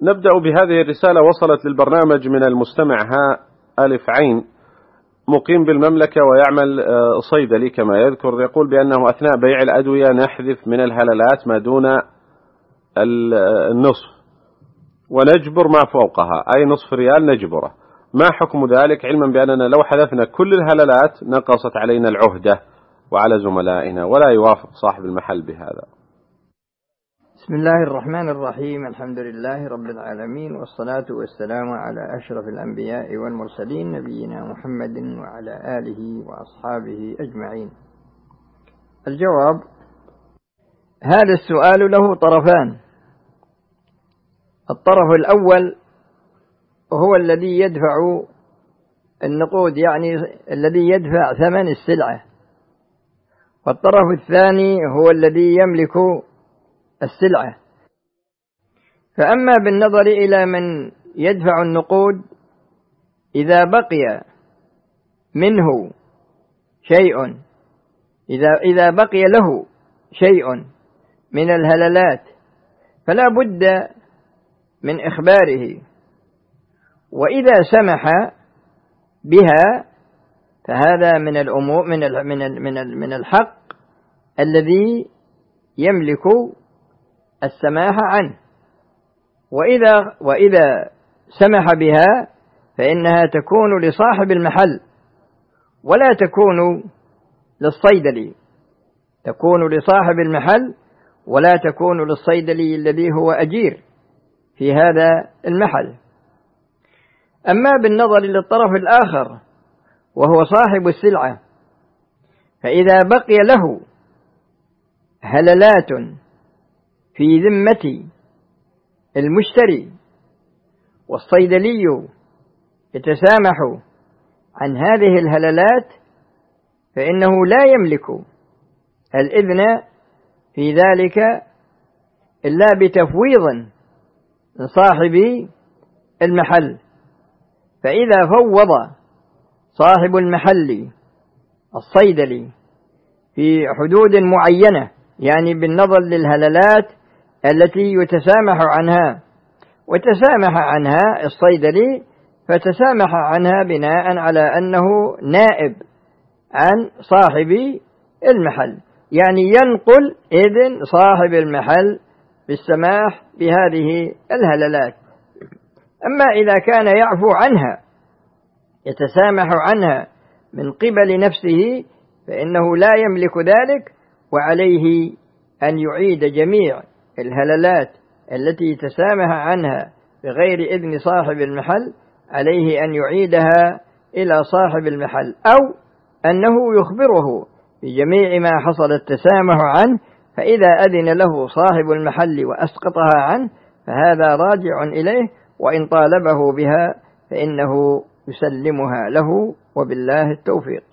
نبدأ بهذه الرسالة. وصلت للبرنامج من المستمع ألف عين، مقيم بالمملكة ويعمل صيدلي كما يذكر. يقول بأنه أثناء بيع الأدوية نحذف من الهللات ما دون النصف ونجبر ما فوقها، أي نصف ريال نجبره. ما حكم ذلك، علما بأننا لو حذفنا كل الهللات نقصت علينا العهدة وعلى زملائنا، ولا يوافق صاحب المحل بهذا؟ بسم الله الرحمن الرحيم. الحمد لله رب العالمين، والصلاة والسلام على أشرف الأنبياء والمرسلين، نبينا محمد وعلى آله وأصحابه أجمعين. الجواب: هذا السؤال له طرفان. الطرف الأول هو الذي يدفع النقود، يعني الذي يدفع ثمن السلعة، والطرف الثاني هو الذي يملك السلعة. فأما بالنظر إلى من يدفع النقود، إذا بقي منه شيء، إذا بقي له شيء من الهللات فلا بد من إخباره، وإذا سمح بها فهذا من الأمور من الحق الذي يملك السماح عنه. وإذا سمح بها فإنها تكون لصاحب المحل ولا تكون للصيدلي، تكون لصاحب المحل ولا تكون للصيدلي الذي هو أجير في هذا المحل. أما بالنظر للطرف الآخر وهو صاحب السلعة، فإذا بقي له هللات في ذمة المشتري والصيدلي يتسامح عن هذه الهللات، فإنه لا يملك الإذن في ذلك إلا بتفويض من صاحب المحل. فإذا فوض صاحب المحل الصيدلي في حدود معينة، يعني بالنظر للهللات التي يتسامح عنها، وتسامح عنها الصيدلي، فتسامح عنها بناء على أنه نائب عن صاحب المحل، يعني ينقل إذن صاحب المحل بالسماح بهذه الهللات. أما إذا كان يعفو عنها، يتسامح عنها من قبل نفسه، فإنه لا يملك ذلك، وعليه أن يعيد جميع الهللات التي تسامح عنها بغير إذن صاحب المحل، عليه أن يعيدها إلى صاحب المحل، أو أنه يخبره بجميع ما حصل التسامح عنه، فإذا أذن له صاحب المحل وأسقطها عنه فهذا راجع إليه، وإن طالبه بها فإنه يسلمها له، وبالله التوفيق.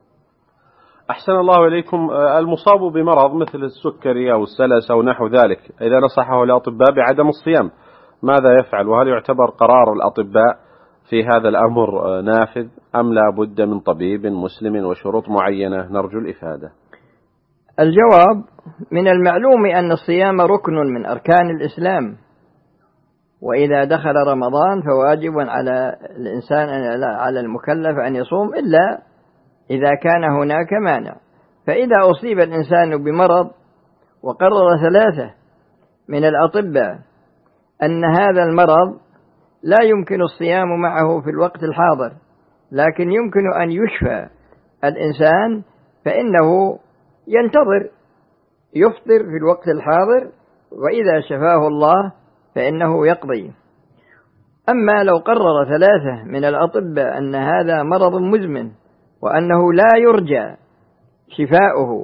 أحسن الله إليكم. المصاب بمرض مثل السكري أو السلس أو نحو ذلك، إذا نصحه الأطباء بعدم الصيام ماذا يفعل؟ وهل يعتبر قرار الأطباء في هذا الأمر نافذ، أم لا بد من طبيب مسلم وشروط معينة؟ نرجو الإفادة. الجواب: من المعلوم أن الصيام ركن من أركان الإسلام، وإذا دخل رمضان فواجب على الإنسان على المكلف أن يصوم، إلا إذا كان هناك مانع. فإذا أصيب الإنسان بمرض وقرر 3 من الأطباء أن هذا المرض لا يمكن الصيام معه في الوقت الحاضر، لكن يمكن أن يشفى الإنسان، فإنه ينتظر يفطر في الوقت الحاضر، وإذا شفاه الله فإنه يقضي. أما لو قرر 3 من الأطباء أن هذا مرض مزمن وأنه لا يرجى شفاؤه،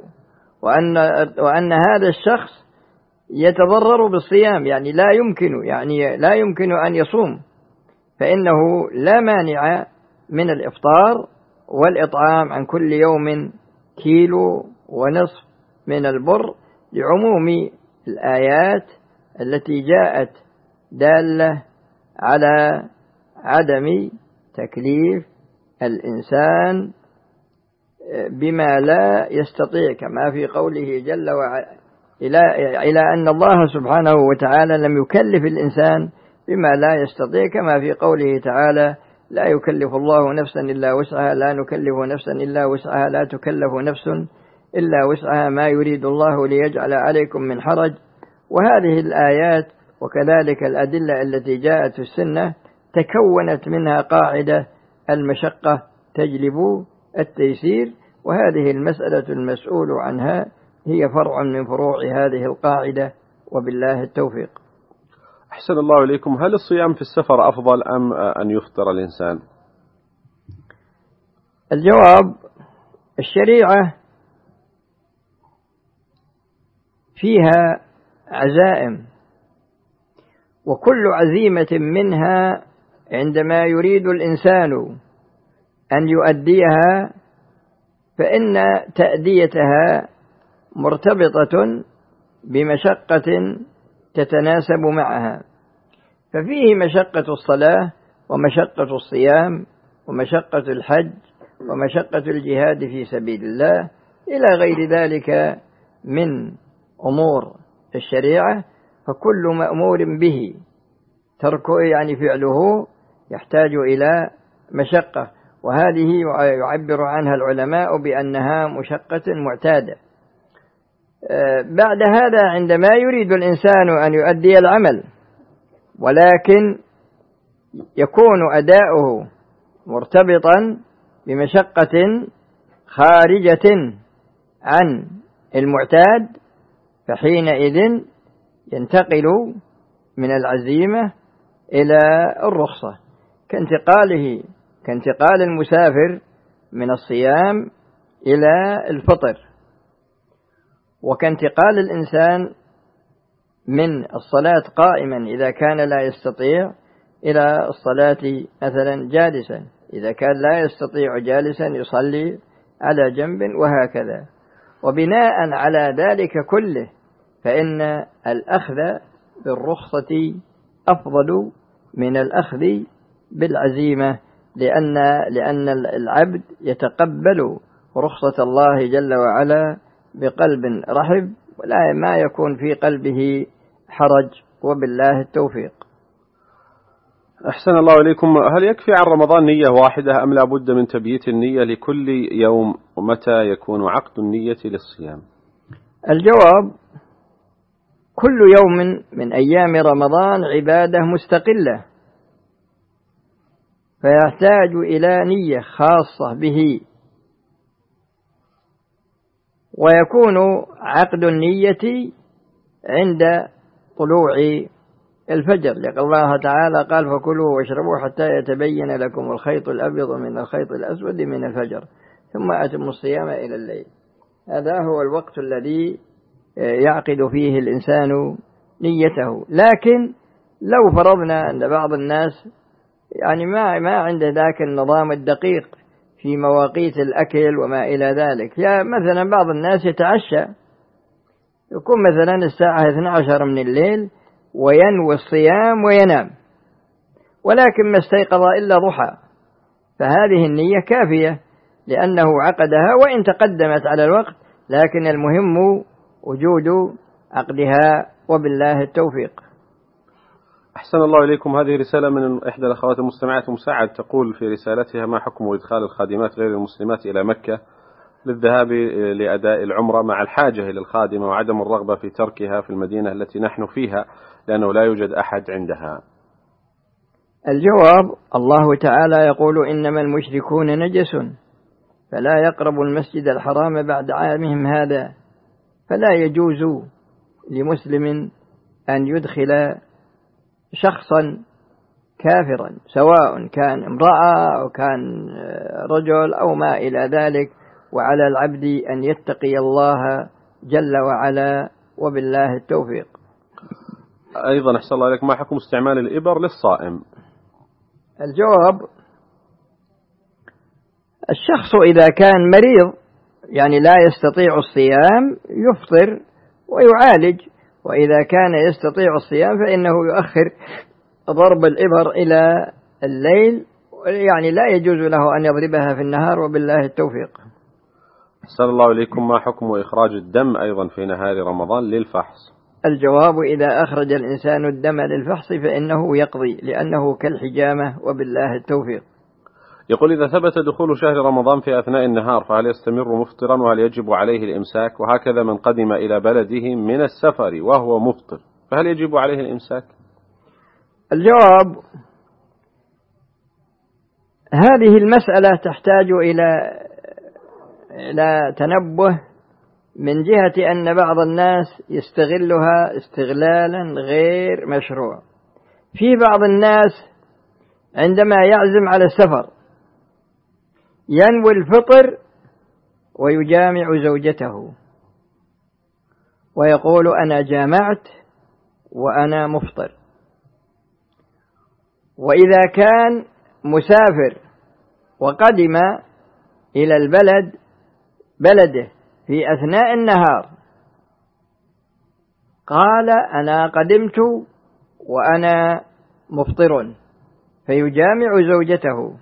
وأن هذا الشخص يتضرر بالصيام، يعني لا يمكن أن يصوم، فإنه لا مانع من الإفطار والإطعام عن كل يوم 1.5 كيلو من البر، لعموم الآيات التي جاءت دالة على عدم تكليف الإنسان بما لا يستطيع، كما في قوله جل وعلا إلى أن الله سبحانه وتعالى لم يكلف الإنسان بما لا يستطيع، كما في قوله تعالى: لا يكلف الله نفسا إلا وسعها، لا نكلف نفسا إلا وسعها، لا تكلف نفس إلا وسعها، ما يريد الله ليجعل عليكم من حرج. وهذه الآيات وكذلك الأدلة التي جاءت في السنة تكونت منها قاعدة: المشقة تجلب التيسير، وهذه المسألة المسؤول عنها هي فرع من فروع هذه القاعدة، وبالله التوفيق. أحسن الله إليكم. هل الصيام في السفر أفضل أم أن يفطر الإنسان؟ الجواب: الشريعة فيها عزائم، وكل عزيمة منها عندما يريد الإنسان أن يؤديها فإن تأديتها مرتبطة بمشقة تتناسب معها، ففيه مشقة الصلاة، ومشقة الصيام، ومشقة الحج، ومشقة الجهاد في سبيل الله، إلى غير ذلك من أمور الشريعة. فكل مأمور به تركه يعني فعله يحتاج إلى مشقة، وهذه يعبر عنها العلماء بأنها مشقة معتادة. بعد هذا عندما يريد الإنسان أن يؤدي العمل ولكن يكون أداؤه مرتبطا بمشقة خارجة عن المعتاد، فحينئذ ينتقل من العزيمة إلى الرخصة، كانتقال المسافر من الصيام إلى الفطر، وكانتقال الإنسان من الصلاة قائما إذا كان لا يستطيع إلى الصلاة مثلا جالسا، إذا كان لا يستطيع جالسا يصلي على جنب، وهكذا. وبناء على ذلك كله فإن الأخذ بالرخصة أفضل من الأخذ بالعزيمة، لأن العبد يتقبل رخصة الله جل وعلا بقلب رحب، ولا ما يكون في قلبه حرج، وبالله التوفيق. أحسن الله إليكم. هل يكفي عن رمضان نية واحدة أم لا بد من تبييت النية لكل يوم؟ ومتى يكون عقد النية للصيام؟ الجواب: كل يوم من أيام رمضان عبادة مستقلة، فيحتاج إلى نية خاصة به، ويكون عقد النية عند طلوع الفجر، لأن الله تعالى قال: فكلوا واشربوا حتى يتبين لكم الخيط الأبيض من الخيط الأسود من الفجر ثم أتموا الصيام إلى الليل. هذا هو الوقت الذي يعقد فيه الإنسان نيته. لكن لو فرضنا أن بعض الناس يعني ما عنده ذاك النظام الدقيق في مواقيت الأكل وما إلى ذلك، يعني مثلا بعض الناس يتعشى، يكون مثلا الساعة 12 من الليل وينوي الصيام وينام، ولكن ما استيقظ إلا ضحى، فهذه النية كافية لأنه عقدها وإن تقدمت على الوقت، لكن المهم وجود عقدها، وبالله التوفيق. أحسن الله إليكم. هذه رسالة من إحدى الأخوات المستمعات مساعد، تقول في رسالتها: ما حكم إدخال الخادمات غير المسلمات إلى مكة للذهاب لأداء العمرة مع الحاجة إلى الخادمة وعدم الرغبة في تركها في المدينة التي نحن فيها لأنه لا يوجد أحد عندها؟ الجواب: الله تعالى يقول: إنما المشركون نجس فلا يقربوا المسجد الحرام بعد عامهم هذا، فلا يجوز لمسلم أن يدخل شخصا كافرا سواء كان امرأة أو كان رجل أو ما إلى ذلك، وعلى العبد أن يتقي الله جل وعلا، وبالله التوفيق. أيضا أحسن الله إليك، ما حكم استعمال الإبر للصائم؟ الجواب: الشخص إذا كان مريض يعني لا يستطيع الصيام يفطر ويعالج، وإذا كان يستطيع الصيام فإنه يؤخر ضرب الإبر إلى الليل، يعني لا يجوز له أن يضربها في النهار، وبالله التوفيق. أحسن الله إليكم، ما حكم إخراج الدم أيضا في نهار رمضان للفحص؟ الجواب: إذا أخرج الإنسان الدم للفحص فإنه يقضي، لأنه كالحجامة، وبالله التوفيق. يقول: إذا ثبت دخول شهر رمضان في أثناء النهار فهل يستمر مفطرا وهل يجب عليه الإمساك؟ وهكذا من قدم إلى بلده من السفر وهو مفطر فهل يجب عليه الإمساك؟ الجواب: هذه المسألة تحتاج إلى تنبه، من جهة أن بعض الناس يستغلها استغلالا غير مشروع. في بعض الناس عندما يعزم على السفر ينوي الفطر ويجامع زوجته ويقول: أنا جامعت وأنا مفطر. وإذا كان مسافر وقدم إلى بلده في أثناء النهار قال: أنا قدمت وأنا مفطر، فيجامع زوجته.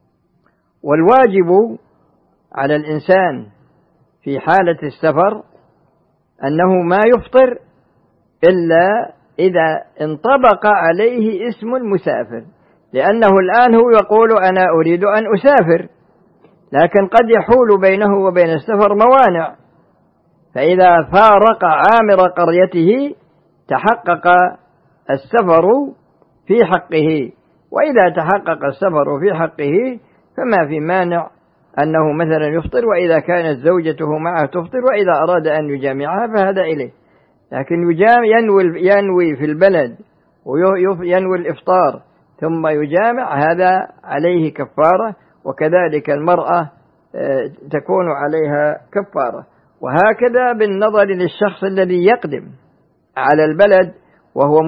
والواجب على الإنسان في حالة السفر أنه ما يفطر إلا إذا انطبق عليه اسم المسافر، لأنه الآن هو يقول: أنا أريد أن أسافر، لكن قد يحول بينه وبين السفر موانع، فإذا فارق عامر قريته تحقق السفر في حقه. وإذا تحقق السفر في حقه فما في مانع أنه مثلا يفطر، وإذا كانت زوجته معه تفطر، وإذا أراد أن يجامعها فهذا إليه. لكن ينوي في البلد وينوي الإفطار ثم يجامع، هذا عليه كفارة، وكذلك المرأة تكون عليها كفارة. وهكذا بالنظر للشخص الذي يقدم على البلد وهو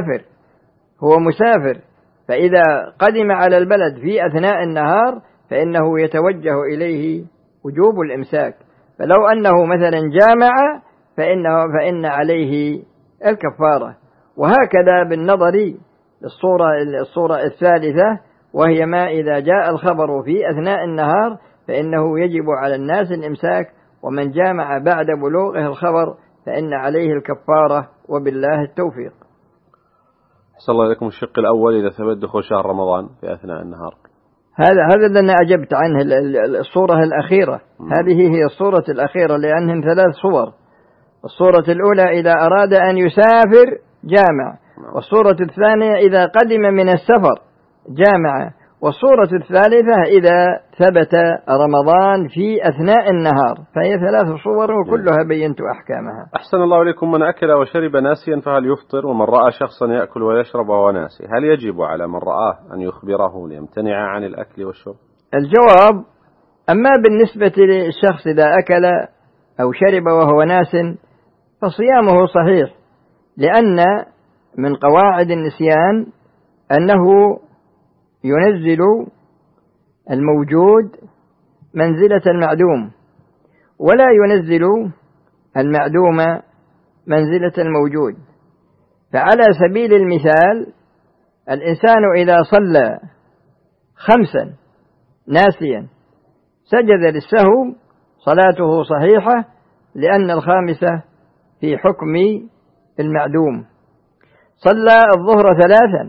مسافر، فإذا قدم على البلد في أثناء النهار فإنه يتوجه إليه وجوب الإمساك. فلو أنه مثلا جامع فإن عليه الكفارة. وهكذا بالنظر للصورة الثالثة، وهي ما إذا جاء الخبر في أثناء النهار فإنه يجب على الناس الإمساك، ومن جامع بعد بلوغه الخبر فإن عليه الكفارة، وبالله التوفيق. أحسن الله إليكم. الشق الأول: إذا ثبت دخول شهر رمضان في أثناء النهار. هذا الذي أجبت عنه، الصورة الأخيرة. هذه هي الصورة الأخيرة، لأنهم 3 صور. الصورة الأولى إذا أراد أن يسافر جامع، والصورة الثانية إذا قدم من السفر جامع، والصورة الثالثة إذا ثبت رمضان في أثناء النهار. فهي 3 صور وكلها بينت أحكامها. أحسن الله إليكم. من أكل وشرب ناسيا فهل يفطر؟ ومن رأى شخصا يأكل ويشرب وهو ناسي هل يجب على من رآه أن يخبره ليمتنع عن الأكل والشرب؟ الجواب: أما بالنسبة للشخص إذا أكل أو شرب وهو ناس فصيامه صحيح، لأن من قواعد النسيان أنه ينزل الموجود منزلة المعدوم، ولا ينزل المعدوم منزلة الموجود. فعلى سبيل المثال الإنسان إذا صلى 5 ناسيا سجد للسهو صلاته صحيحة، لأن الخامسة في حكم المعدوم. صلى الظهر 3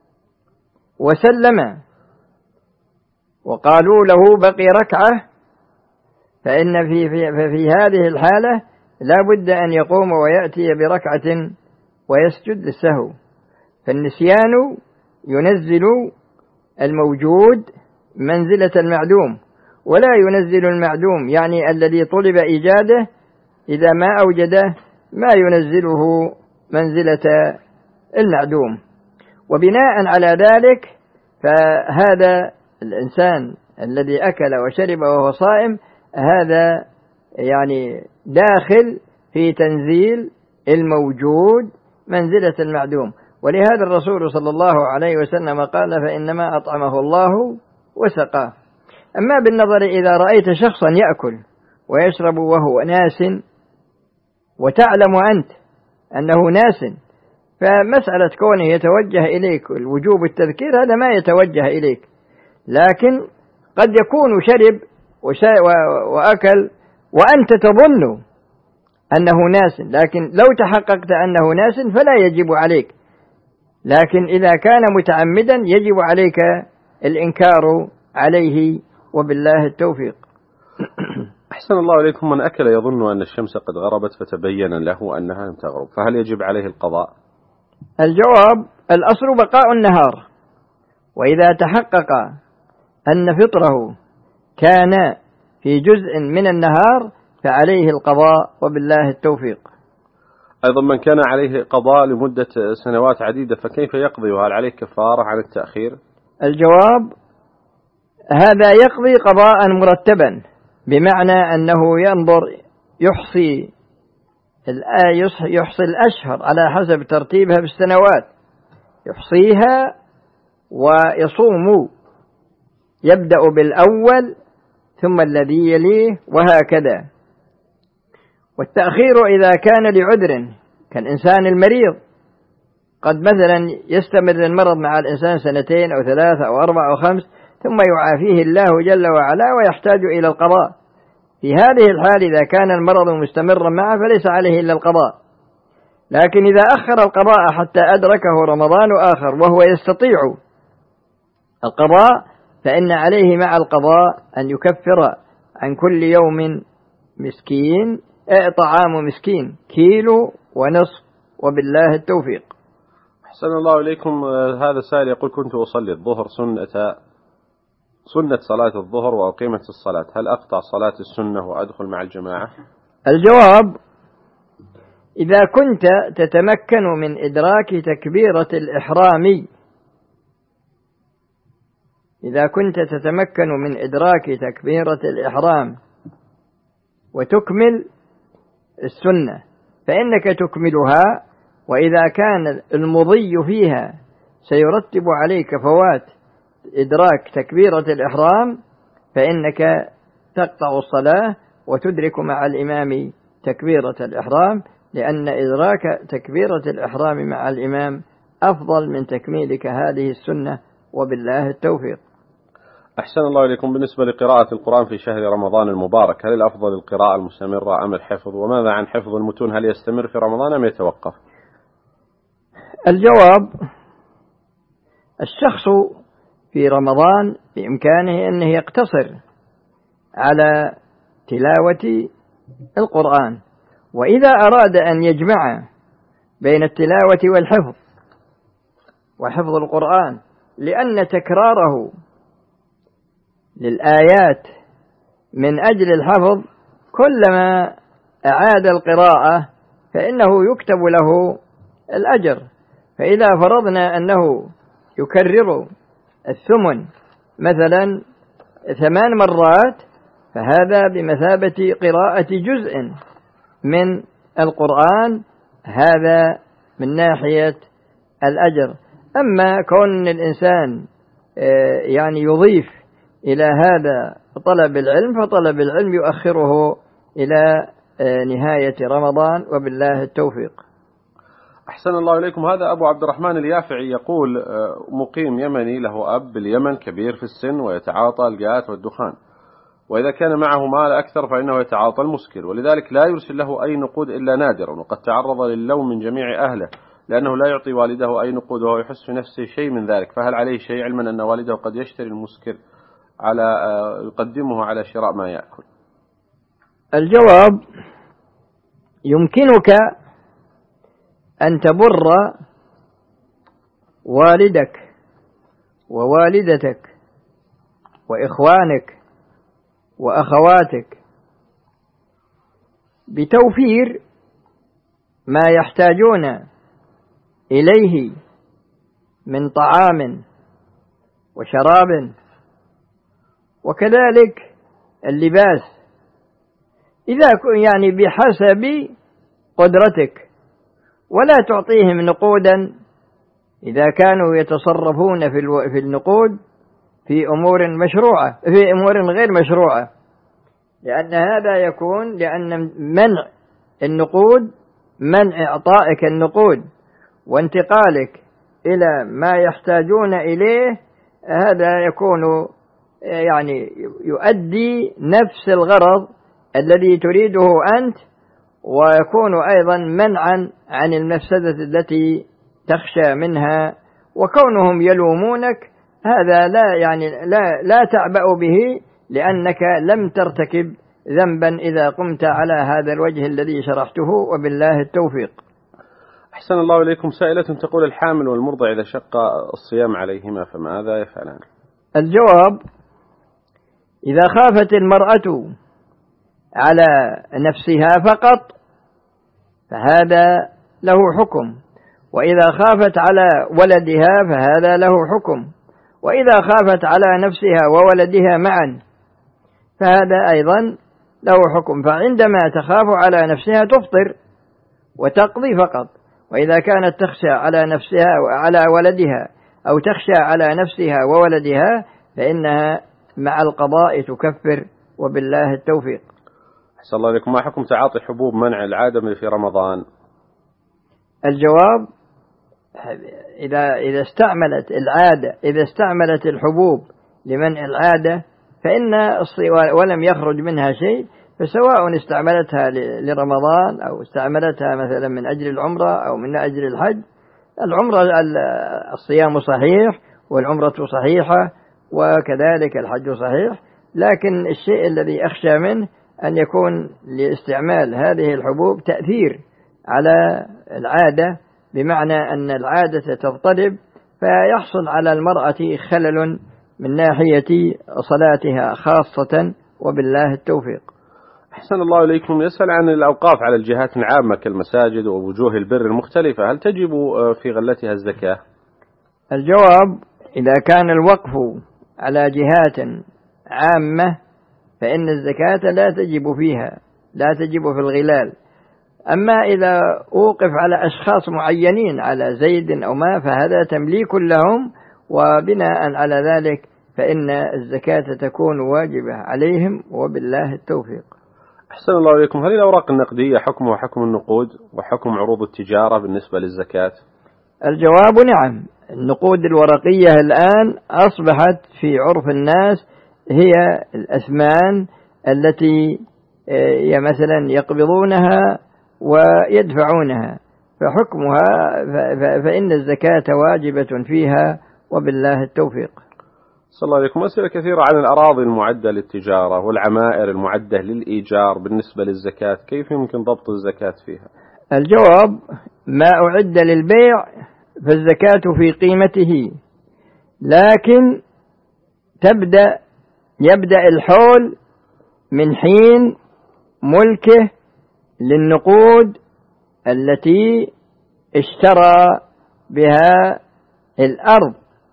وسلم وقالوا له بقي ركعة، فإن في هذه الحالة لا بد أن يقوم ويأتي بركعة ويسجد للسهو. فالنسيان ينزل الموجود منزلة المعدوم، ولا ينزل المعدوم، يعني الذي طلب إيجاده إذا ما أوجده ما ينزله منزلة المعدوم. وبناء على ذلك فهذا الإنسان الذي أكل وشرب وهو صائم هذا يعني داخل في تنزيل الموجود منزلة المعدوم. ولهذا الرسول صلى الله عليه وسلم قال: فإنما أطعمه الله وسقاه. أما بالنظر إذا رأيت شخصا يأكل ويشرب وهو ناس وتعلم أنت أنه ناس، فمسألة كونه يتوجه إليك الوجوب التذكير هذا ما يتوجه إليك، لكن قد يكون شرب وأكل وأنت تظن أنه ناس، لكن لو تحققت أنه ناس فلا يجب عليك، لكن إذا كان متعمدا يجب عليك الإنكار عليه، وبالله التوفيق. أحسن الله إليكم. من أكل يظن أن الشمس قد غربت فتبين له أنها لم تغرب، فهل يجب عليه القضاء؟ الجواب: الأصل بقاء النهار، وإذا تحقق أن فطره كان في جزء من النهار فعليه القضاء، وبالله التوفيق. أيضا من كان عليه قضاء لمدة سنوات عديدة فكيف يقضي، وهل عليه كفارة عن التأخير؟ الجواب: هذا يقضي قضاء مرتبا، بمعنى أنه ينظر يحصي الأشهر على حسب ترتيبها في السنوات، يحصيها ويصوم، يبدأ بالأول ثم الذي يليه وهكذا. والتأخير إذا كان لعذر كالإنسان المريض، قد مثلا يستمر المرض مع الإنسان 2 أو 3 أو 4 أو 5 ثم يعافيه الله جل وعلا ويحتاج إلى القضاء. في هذه الحال إذا كان المرض مستمرا معه فليس عليه إلا القضاء، لكن إذا أخر القضاء حتى أدركه رمضان آخر وهو يستطيع القضاء فإن عليه مع القضاء أن يكفر عن كل يوم مسكين طعام مسكين 1.5 كيلو، وبالله التوفيق. أحسن الله إليكم. هذا سائل يقول: كنت أصلي الظهر سنة صلاة الظهر وأقيمت الصلاة، هل أقطع صلاة السنة وأدخل مع الجماعة؟ الجواب: إذا كنت تتمكن من إدراك تكبيرة الإحرام، إذا كنت تتمكن من إدراك تكبيرة الإحرام وتكمل السنة فإنك تكملها، وإذا كان المضي فيها سيرتب عليك فوات إدراك تكبيرة الإحرام فإنك تقطع الصلاة وتدرك مع الإمام تكبيرة الإحرام، لأن إدراك تكبيرة الإحرام مع الإمام أفضل من تكميلك هذه السنة، وبالله التوفيق. أحسن الله إليكم. بالنسبة لقراءة القرآن في شهر رمضان المبارك، هل الأفضل القراءة المستمرة أم الحفظ؟ وماذا عن حفظ المتون، هل يستمر في رمضان أم يتوقف؟ الجواب: الشخص في رمضان بإمكانه أنه يقتصر على تلاوة القرآن، وإذا أراد أن يجمع بين التلاوة والحفظ وحفظ القرآن، لأن تكراره للآيات من أجل الحفظ كلما أعاد القراءة فإنه يكتب له الأجر. فإذا فرضنا أنه يكرر 8 مثلا 8 مرات فهذا بمثابة قراءة جزء من القرآن، هذا من ناحية الأجر. أما كون الإنسان يعني يضيف إلى هذا طلب العلم، فطلب العلم يؤخره إلى نهاية رمضان، وبالله التوفيق. أحسن الله إليكم. هذا أبو عبد الرحمن اليافعي يقول: مقيم يمني له أب باليمن كبير في السن ويتعاطى الجات والدخان، وإذا كان معه مال أكثر فإنه يتعاطى المسكر، ولذلك لا يرسل له أي نقود إلا نادرا، وقد تعرض للوم من جميع أهله لأنه لا يعطي والده أي نقود وهو يحس في نفسه شيء من ذلك، فهل عليه شيء علما أن والده قد يشتري المسكر يقدمه على شراء ما يأكل؟ الجواب: يمكنك أن تبر والدك ووالدتك وإخوانك وأخواتك بتوفير ما يحتاجون إليه من طعام وشراب، وكذلك اللباس، إذا يعني بحسب قدرتك، ولا تعطيهم نقودا إذا كانوا يتصرفون في النقود في أمور مشروعة في أمور غير مشروعة، لأن هذا يكون لأن منع النقود، منع إعطائك النقود وانتقالك إلى ما يحتاجون إليه، هذا يكون يعني يؤدي نفس الغرض الذي تريده أنت، ويكون أيضا منعا عن المفسدة التي تخشى منها. وكونهم يلومونك هذا لا تعبأ به، لأنك لم ترتكب ذنبا إذا قمت على هذا الوجه الذي شرحته، وبالله التوفيق. أحسن الله إليكم. سائلة تقول: الحامل والمرضع إذا شق الصيام عليهما فماذا يفعلان؟ الجواب: إذا خافت المرأة على نفسها فقط فهذا له حكم، وإذا خافت على ولدها فهذا له حكم، وإذا خافت على نفسها وولدها معا فهذا أيضا له حكم. فعندما تخاف على نفسها تفطر وتقضي فقط، وإذا كانت تخشى على نفسها وعلى ولدها أو تخشى على نفسها وولدها فإنها مع القضاء تكفر، وبالله التوفيق. أحسن الله إليكم. ما حكم تعاطي حبوب منع العادة في رمضان؟ الجواب: إذا استعملت العادة، إذا استعملت الحبوب لمنع العادة ولم يخرج منها شيء، فسواء استعملتها لرمضان أو استعملتها مثلا من أجل العمرة أو من أجل الحج، العمرة الصيام صحيح والعمرة صحيحة وكذلك الحج صحيح، لكن الشيء الذي أخشى منه أن يكون لاستعمال هذه الحبوب تأثير على العادة، بمعنى أن العادة تضطرب فيحصل على المرأة خلل من ناحية صلاتها خاصة، وبالله التوفيق. أحسن الله إليكم. يسأل عن الأوقاف على الجهات العامة كالمساجد ووجوه البر المختلفة، هل تجب في غلتها الزكاة؟ الجواب: إذا كان الوقف على جهات عامة فإن الزكاة لا تجب فيها، لا تجب في الغلال. أما إذا أوقف على أشخاص معينين على زيد أو ما فهذا تمليك لهم، وبناء على ذلك فإن الزكاة تكون واجبة عليهم، وبالله التوفيق. أحسن الله إليكم. هل الأوراق النقدية حكمها حكم النقود وحكم عروض التجارة بالنسبة للزكاة؟ الجواب: نعم. النقود الورقية الآن أصبحت في عرف الناس هي الأثمان التي مثلا يقبضونها ويدفعونها، فحكمها فإن الزكاة واجبة فيها، وبالله التوفيق. صلى الله عليكم. أسئلة كثيرة عن الأراضي المعدة للتجارة والعمائر المعدة للإيجار بالنسبة للزكاة، كيف يمكن ضبط الزكاة فيها؟ الجواب: ما أعد للبيع فالزكاة في قيمته، لكن يبدأ الحول من حين ملكه للنقود التي اشترى بها الأرض.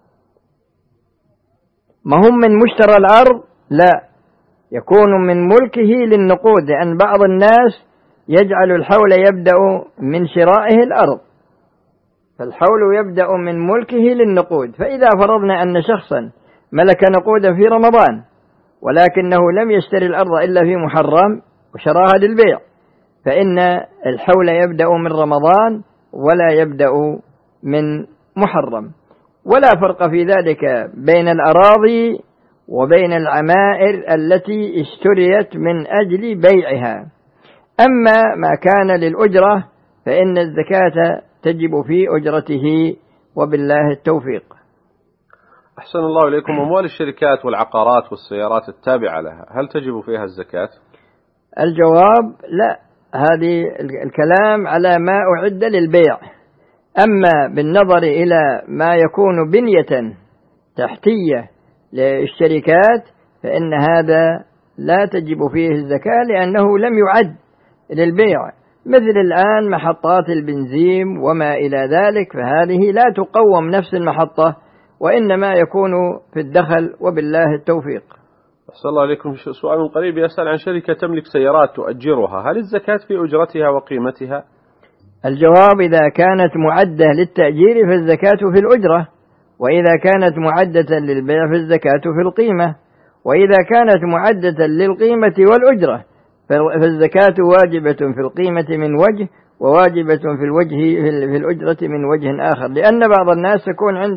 ما هم من مشترى الأرض، لا، يكون من ملكه للنقود، لأن بعض الناس يجعل الحول يبدأ من شرائه الأرض، فالحول يبدأ من ملكه للنقود. فإذا فرضنا أن شخصا ملك نقودا في رمضان ولكنه لم يشتري الأرض إلا في محرم وشراها للبيع، فإن الحول يبدأ من رمضان ولا يبدأ من محرم. ولا فرق في ذلك بين الأراضي وبين العمائر التي اشتريت من أجل بيعها. أما ما كان للأجرة فإن الزكاة تجب في أجرته، وبالله التوفيق. أحسن الله إليكم. أموال الشركات والعقارات والسيارات التابعة لها هل تجب فيها الزكاة؟ الجواب: لا، هذه الكلام على ما أعد للبيع. أما بالنظر إلى ما يكون بنية تحتية للشركات فإن هذا لا تجب فيه الزكاة، لأنه لم يعد للبيع، مثل الآن محطات البنزين وما إلى ذلك، فهذه لا تقوم نفس المحطة وإنما يكون في الدخل، وبالله التوفيق. أحسن الله عليكم. سؤال قريب يسأل عن شركة تملك سيارات تؤجرها، هل الزكاة في أجرتها وقيمتها؟ الجواب: إذا كانت معدة للتأجير فالزكاة في الأجرة، وإذا كانت معدة للبيع فالزكاة في القيمة، وإذا كانت معدة للقيمة والأجرة فالزكاة واجبة في القيمة من وجه وواجبة في الأجرة من وجه آخر، لأن بعض الناس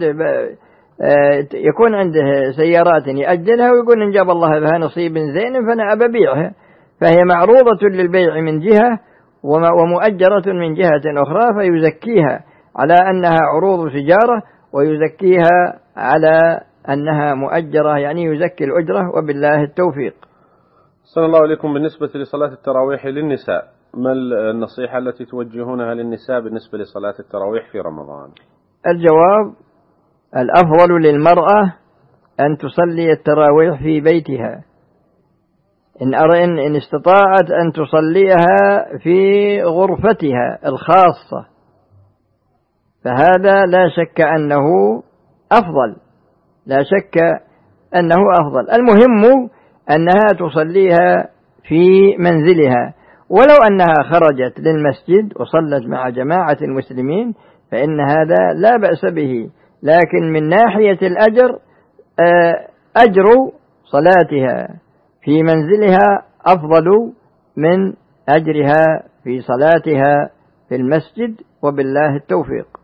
يكون عنده سيارات يأجلها ويقول إن جاب الله بها نصيب زين فأنا أبيعها، فهي معروضة للبيع من جهة ومؤجرة من جهة أخرى فيزكيها على أنها عروض تجارة، ويزكيها على أنها مؤجرة، يعني يزكي الأجرة، وبالله التوفيق. صلى الله عليكم. بالنسبة لصلاة التراويح للنساء، ما النصيحة التي توجهونها للنساء بالنسبة لصلاة التراويح في رمضان؟ الجواب: الأفضل للمرأة أن تصلي التراويح في بيتها، إن استطاعت أن تصليها في غرفتها الخاصة، فهذا لا شك أنه أفضل، لا شك أنه أفضل. المهم أنها تصليها في منزلها، ولو أنها خرجت للمسجد وصلت مع جماعة المسلمين فإن هذا لا بأس به، لكن من ناحية الأجر أجر صلاتها في منزلها أفضل من أجرها في صلاتها في المسجد، وبالله التوفيق.